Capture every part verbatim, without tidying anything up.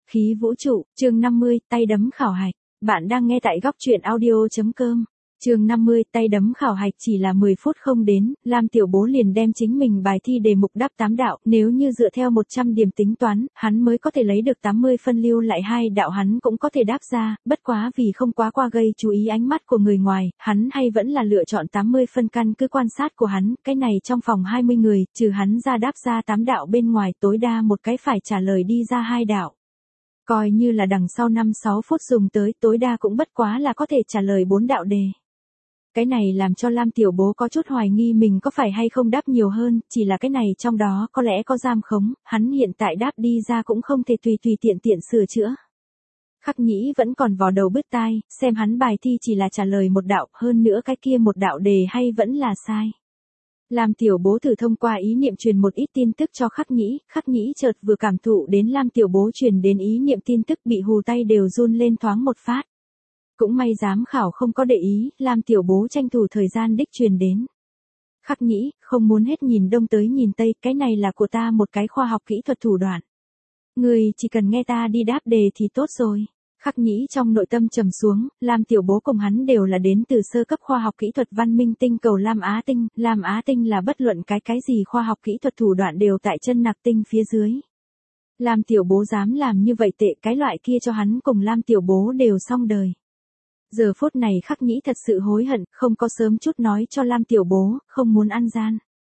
Khí vũ trụ, chương năm mươi, tay đấm khảo hạch. Bạn đang nghe tại góc truyện audio chấm com. Chương năm mươi, tay đấm khảo hạch chỉ là mười phút không đến, Lam Tiểu Bố liền đem chính mình bài thi đề mục đáp tám đạo, nếu như dựa theo một trăm điểm tính toán, hắn mới có thể lấy được tám mươi phân, lưu lại hai đạo hắn cũng có thể đáp ra, bất quá vì không quá qua gây chú ý ánh mắt của người ngoài, hắn hay vẫn là lựa chọn tám mươi phân. Căn cứ quan sát của hắn, cái này trong phòng hai mươi người, trừ hắn ra đáp ra tám đạo bên ngoài, tối đa một cái phải trả lời đi ra hai đạo. Coi như là đằng sau năm sáu phút dùng tới, tối đa cũng bất quá là có thể trả lời bốn đạo đề. Cái này làm cho Lam Tiểu Bố có chút hoài nghi mình có phải hay không đáp nhiều hơn, chỉ là cái này trong đó có lẽ có giam khống, hắn hiện tại đáp đi ra cũng không thể tùy tùy tiện tiện sửa chữa. Khắc Nhĩ vẫn còn vò đầu bứt tai, xem hắn bài thi chỉ là trả lời một đạo, hơn nữa cái kia một đạo đề hay vẫn là sai. Lam Tiểu Bố thử thông qua ý niệm truyền một ít tin tức cho Khắc Nhĩ, Khắc Nhĩ chợt vừa cảm thụ đến Lam Tiểu Bố truyền đến ý niệm tin tức, bị hù tay đều run lên thoáng một phát. Cũng may giám khảo không có để ý, Lam Tiểu Bố tranh thủ thời gian đích truyền đến. Khắc Nhĩ, không muốn hết nhìn đông tới nhìn tây, cái này là của ta một cái khoa học kỹ thuật thủ đoạn. Người chỉ cần nghe ta đi đáp đề thì tốt rồi. Khắc Nhĩ trong nội tâm trầm xuống, Lam Tiểu Bố cùng hắn đều là đến từ sơ cấp khoa học kỹ thuật văn minh tinh cầu Lam Á Tinh, Lam Á Tinh là bất luận cái cái gì khoa học kỹ thuật thủ đoạn đều tại chân nặc tinh phía dưới. Lam Tiểu Bố dám làm như vậy tệ, cái loại kia cho hắn cùng Lam Tiểu Bố đều xong đời. Giờ phút này Khắc Nhĩ thật sự hối hận, không có sớm chút nói cho Lam Tiểu Bố, không muốn ăn gian.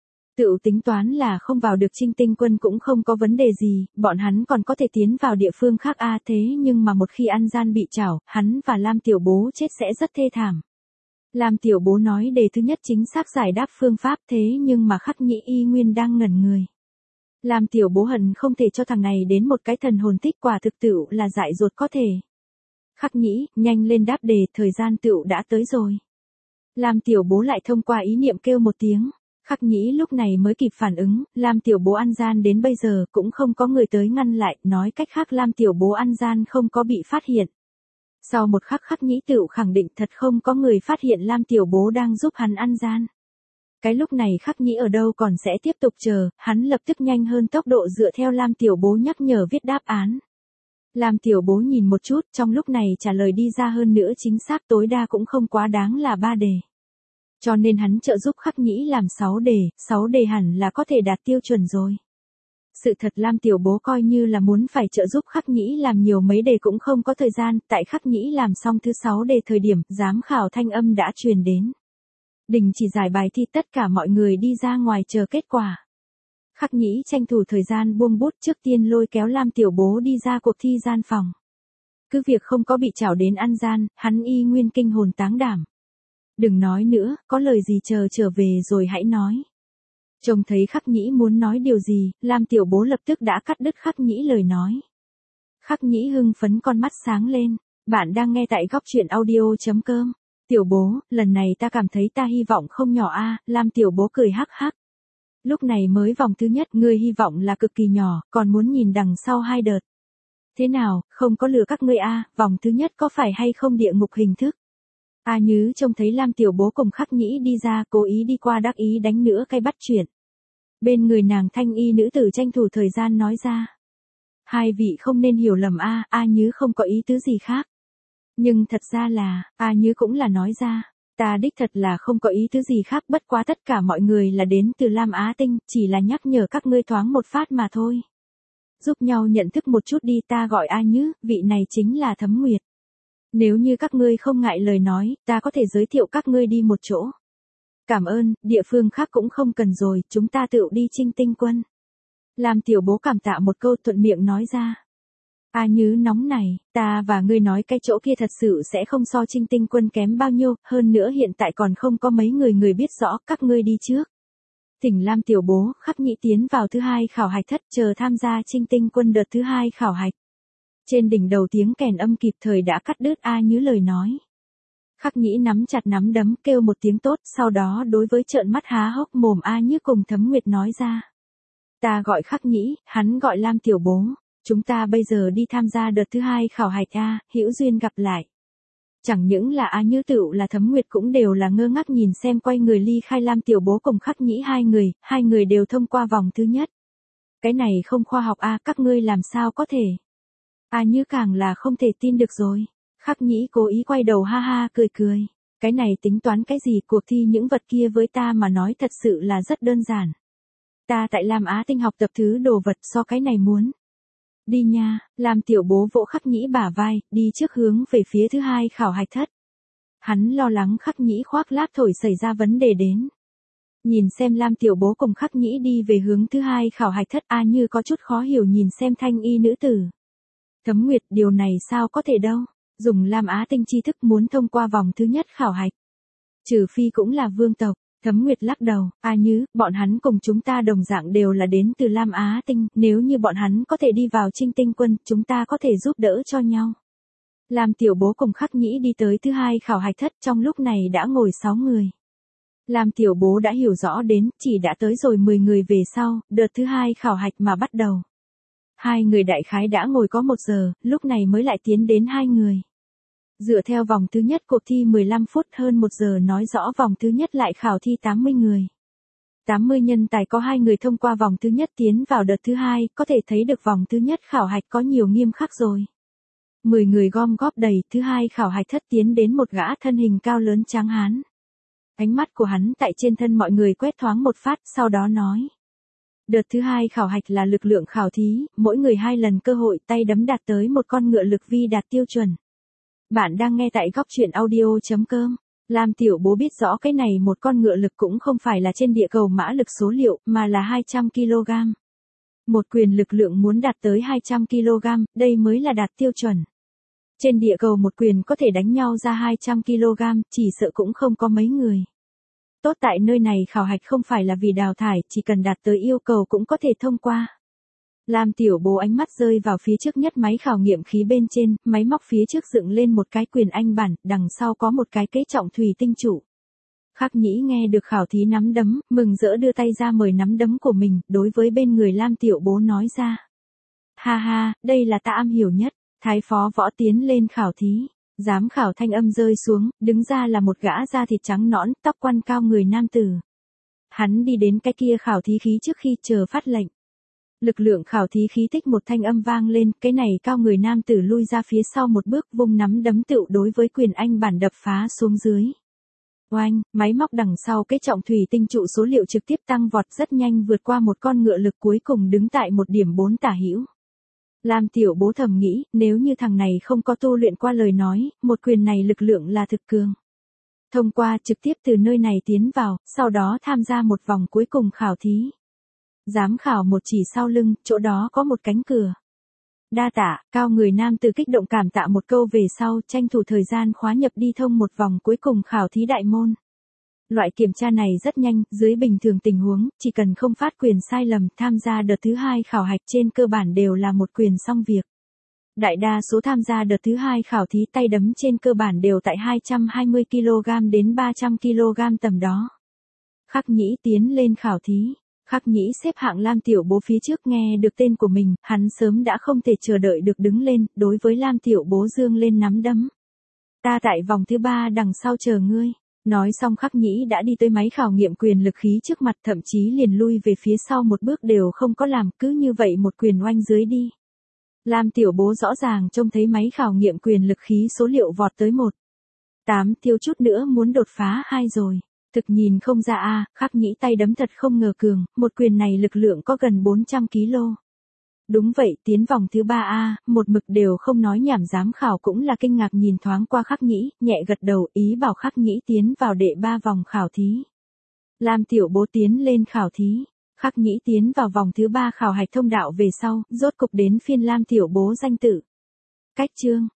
Tự tính toán là không vào được Trinh Tinh Quân cũng không có vấn đề gì, bọn hắn còn có thể tiến vào địa phương khác a à, thế nhưng mà một khi ăn gian bị trảo, hắn và Lam Tiểu Bố chết sẽ rất thê thảm. Lam Tiểu Bố nói đề thứ nhất chính xác giải đáp phương pháp, thế nhưng mà Khắc Nhĩ y nguyên đang ngẩn người. Lam Tiểu Bố hận không thể cho thằng này đến một cái thần hồn tích, quả thực tựu là dại dột có thể. Khắc Nhĩ, nhanh lên đáp đề, thời gian tựu đã tới rồi. Lam Tiểu Bố lại thông qua ý niệm kêu một tiếng. Khắc Nhĩ lúc này mới kịp phản ứng, Lam Tiểu Bố ăn gian đến bây giờ cũng không có người tới ngăn lại, nói cách khác Lam Tiểu Bố ăn gian không có bị phát hiện. Sau một khắc Khắc Nhĩ tựu khẳng định thật không có người phát hiện Lam Tiểu Bố đang giúp hắn ăn gian. Cái lúc này Khắc Nhĩ ở đâu còn sẽ tiếp tục chờ, hắn lập tức nhanh hơn tốc độ dựa theo Lam Tiểu Bố nhắc nhở viết đáp án. Lam Tiểu Bố nhìn một chút, trong lúc này trả lời đi ra hơn nữa chính xác tối đa cũng không quá đáng là ba đề. Cho nên hắn trợ giúp Khắc Nhĩ làm sáu đề, sáu đề hẳn là có thể đạt tiêu chuẩn rồi. Sự thật Lam Tiểu Bố coi như là muốn phải trợ giúp Khắc Nhĩ làm nhiều mấy đề cũng không có thời gian, tại Khắc Nhĩ làm xong thứ sáu đề thời điểm, giám khảo thanh âm đã truyền đến. Đình chỉ giải bài thi, tất cả mọi người đi ra ngoài chờ kết quả. Khắc Nhĩ tranh thủ thời gian buông bút, trước tiên lôi kéo Lam Tiểu Bố đi ra cuộc thi gian phòng. Cứ việc không có bị trảo đến ăn gian, hắn y nguyên kinh hồn táng đảm. Đừng nói nữa, có lời gì chờ trở về rồi hãy nói. Trông thấy Khắc Nhĩ muốn nói điều gì, Lam Tiểu Bố lập tức đã cắt đứt Khắc Nhĩ lời nói. Khắc Nhĩ hưng phấn, con mắt sáng lên. Bạn đang nghe tại góc truyện audio chấm com. Tiểu Bố, lần này ta cảm thấy ta hy vọng không nhỏ a. Lam Tiểu Bố cười hắc hắc. Lúc này mới vòng thứ nhất, ngươi hy vọng là cực kỳ nhỏ, còn muốn nhìn đằng sau hai đợt. Thế nào, không có lừa các ngươi a, vòng thứ nhất có phải hay không địa ngục hình thức? A Nhứ trông thấy Lam Tiểu Bố cùng Khắc Nhĩ đi ra, cố ý đi qua đắc ý đánh nữa cái bắt chuyện. Bên người nàng thanh y nữ tử tranh thủ thời gian nói ra. Hai vị không nên hiểu lầm a, A Nhứ không có ý tứ gì khác. Nhưng thật ra là, A Nhứ cũng là nói ra. Ta đích thật là không có ý tứ gì khác, bất quá tất cả mọi người là đến từ Lam Á Tinh, chỉ là nhắc nhở các ngươi thoáng một phát mà thôi. Giúp nhau nhận thức một chút đi, ta gọi A Nhứ, vị này chính là Thấm Nguyệt. Nếu như các ngươi không ngại lời nói, ta có thể giới thiệu các ngươi đi một chỗ. Cảm ơn, địa phương khác cũng không cần rồi, chúng ta tự đi Trinh Tinh Quân. Lam Tiểu Bố cảm tạ một câu, thuận miệng nói ra. A Nhứ nóng này, ta và ngươi nói cái chỗ kia thật sự sẽ không so Trinh Tinh Quân kém bao nhiêu, hơn nữa hiện tại còn không có mấy người người biết rõ, các ngươi đi trước. Thỉnh Lam Tiểu Bố, Khắc Nhĩ tiến vào thứ hai khảo hạch thất, chờ tham gia Trinh Tinh Quân đợt thứ hai khảo hạch. Trên đỉnh đầu tiếng kèn âm kịp thời đã cắt đứt A Nhứ lời nói. Khắc Nhĩ nắm chặt nắm đấm, kêu một tiếng tốt, sau đó đối với trợn mắt há hốc mồm A Nhứ cùng Thấm Nguyệt nói ra. Ta gọi Khắc Nhĩ, hắn gọi Lam Tiểu Bố. Chúng ta bây giờ đi tham gia đợt thứ hai khảo hạch a, hữu duyên gặp lại. Chẳng những là A Nhứ tựu là Thấm Nguyệt cũng đều là ngơ ngác nhìn xem, quay người ly khai Lam Tiểu Bố cùng Khắc Nhĩ hai người, hai người đều thông qua vòng thứ nhất. Cái này không khoa học a, các ngươi làm sao có thể? A Như càng là không thể tin được rồi. Khắc Nhĩ cố ý quay đầu ha ha cười cười. Cái này tính toán cái gì, cuộc thi những vật kia với ta mà nói thật sự là rất đơn giản. Ta tại Lam Á Tinh học tập thứ đồ vật so cái này muốn. Đi nha, Lam tiểu bố vỗ Khắc Nhĩ bả vai, đi trước hướng về phía thứ hai khảo hạch thất. Hắn lo lắng Khắc Nhĩ khoác lác thổi xảy ra vấn đề đến. Nhìn xem Lam tiểu bố cùng Khắc Nhĩ đi về hướng thứ hai khảo hạch thất, A Như có chút khó hiểu nhìn xem thanh y nữ tử. Thấm Nguyệt, điều này sao có thể đâu, dùng Lam Á Tinh tri thức muốn thông qua vòng thứ nhất khảo hạch. Trừ phi cũng là vương tộc. Thấm Nguyệt lắc đầu, A Như, bọn hắn cùng chúng ta đồng dạng đều là đến từ Lam Á Tinh, nếu như bọn hắn có thể đi vào Trinh Tinh quân, chúng ta có thể giúp đỡ cho nhau. Lam tiểu bố cùng Khắc Nhĩ đi tới thứ hai khảo hạch thất, trong lúc này đã ngồi sáu người. Lam tiểu bố đã hiểu rõ đến, chỉ đã tới rồi mười người về sau, đợt thứ hai khảo hạch mà bắt đầu. Hai người đại khái đã ngồi có một giờ, lúc này mới lại tiến đến hai người. Dựa theo vòng thứ nhất cuộc thi mười lăm phút hơn một giờ nói rõ vòng thứ nhất lại khảo thi tám mươi người. tám mươi nhân tài có hai người thông qua vòng thứ nhất tiến vào đợt thứ hai, có thể thấy được vòng thứ nhất khảo hạch có nhiều nghiêm khắc rồi. mười người gom góp đầy, thứ hai khảo hạch thất tiến đến một gã thân hình cao lớn tráng hán. Ánh mắt của hắn tại trên thân mọi người quét thoáng một phát, sau đó nói. Đợt thứ hai khảo hạch là lực lượng khảo thí, mỗi người hai lần cơ hội tay đấm đạt tới một con ngựa lực vi đạt tiêu chuẩn. Bạn đang nghe tại góc truyện audio chấm com. Lam tiểu bố biết rõ cái này một con ngựa lực cũng không phải là trên địa cầu mã lực số liệu, mà là hai trăm ki lô gam. Một quyền lực lượng muốn đạt tới hai trăm ki lô gam, đây mới là đạt tiêu chuẩn. Trên địa cầu một quyền có thể đánh nhau ra hai trăm ki lô gam, chỉ sợ cũng không có mấy người. Tốt tại nơi này khảo hạch không phải là vì đào thải, chỉ cần đạt tới yêu cầu cũng có thể thông qua. Lam tiểu bố ánh mắt rơi vào phía trước nhất máy khảo nghiệm khí bên trên, máy móc phía trước dựng lên một cái quyền anh bản, đằng sau có một cái kế trọng thủy tinh trụ. Khắc Nhĩ nghe được khảo thí nắm đấm, mừng rỡ đưa tay ra mời nắm đấm của mình, đối với bên người Lam tiểu bố nói ra. Ha ha, đây là ta am hiểu nhất, thái phó võ tiến lên khảo thí. Giám khảo thanh âm rơi xuống, đứng ra là một gã da thịt trắng nõn, tóc quăn cao người nam tử. Hắn đi đến cái kia khảo thí khí trước khi chờ phát lệnh. Lực lượng khảo thí khí tích một thanh âm vang lên, cái này cao người nam tử lui ra phía sau một bước, vung nắm đấm tựu đối với quyền anh bản đập phá xuống dưới. Oanh, máy móc đằng sau cái trọng thủy tinh trụ số liệu trực tiếp tăng vọt rất nhanh vượt qua một con ngựa lực cuối cùng đứng tại một điểm bốn tả hữu. Lam tiểu bố thầm nghĩ, nếu như thằng này không có tu luyện qua lời nói, một quyền này lực lượng là thực cường. Thông qua trực tiếp từ nơi này tiến vào, sau đó tham gia một vòng cuối cùng khảo thí. Giám khảo một chỉ sau lưng, chỗ đó có một cánh cửa. Đa tạ, cao người nam từ kích động cảm tạ một câu về sau, tranh thủ thời gian khóa nhập đi thông một vòng cuối cùng khảo thí đại môn. Loại kiểm tra này rất nhanh, dưới bình thường tình huống, chỉ cần không phát quyền sai lầm, tham gia đợt thứ hai khảo hạch trên cơ bản đều là một quyền xong việc. Đại đa số tham gia đợt thứ hai khảo thí tay đấm trên cơ bản đều tại hai trăm hai mươi ki lô gam đến ba trăm ki lô gam tầm đó. Khắc Nhĩ tiến lên khảo thí. Khắc Nhĩ xếp hạng Lam tiểu bố phía trước nghe được tên của mình, hắn sớm đã không thể chờ đợi được đứng lên, đối với Lam tiểu bố dương lên nắm đấm. Ta tại vòng thứ ba đằng sau chờ ngươi. Nói xong Khắc Nhĩ đã đi tới máy khảo nghiệm quyền lực khí trước mặt, thậm chí liền lui về phía sau một bước đều không có làm, cứ như vậy một quyền oanh dưới đi. Lam tiểu bố rõ ràng trông thấy máy khảo nghiệm quyền lực khí số liệu vọt tới một. tám thiếu chút nữa muốn đột phá hai rồi. Thực nhìn không ra a, Khắc Nhĩ tay đấm thật không ngờ cường, một quyền này lực lượng có gần bốn trăm ki lô. Đúng vậy, tiến vòng thứ ba a, một mực đều không nói nhảm giám khảo cũng là kinh ngạc nhìn thoáng qua Khắc Nhĩ, nhẹ gật đầu ý bảo Khắc Nhĩ tiến vào đệ ba vòng khảo thí. Lam tiểu bố tiến lên khảo thí. Khắc Nhĩ tiến vào vòng thứ ba khảo hạch thông đạo về sau, rốt cục đến phiên Lam tiểu bố danh tự. Cách chương,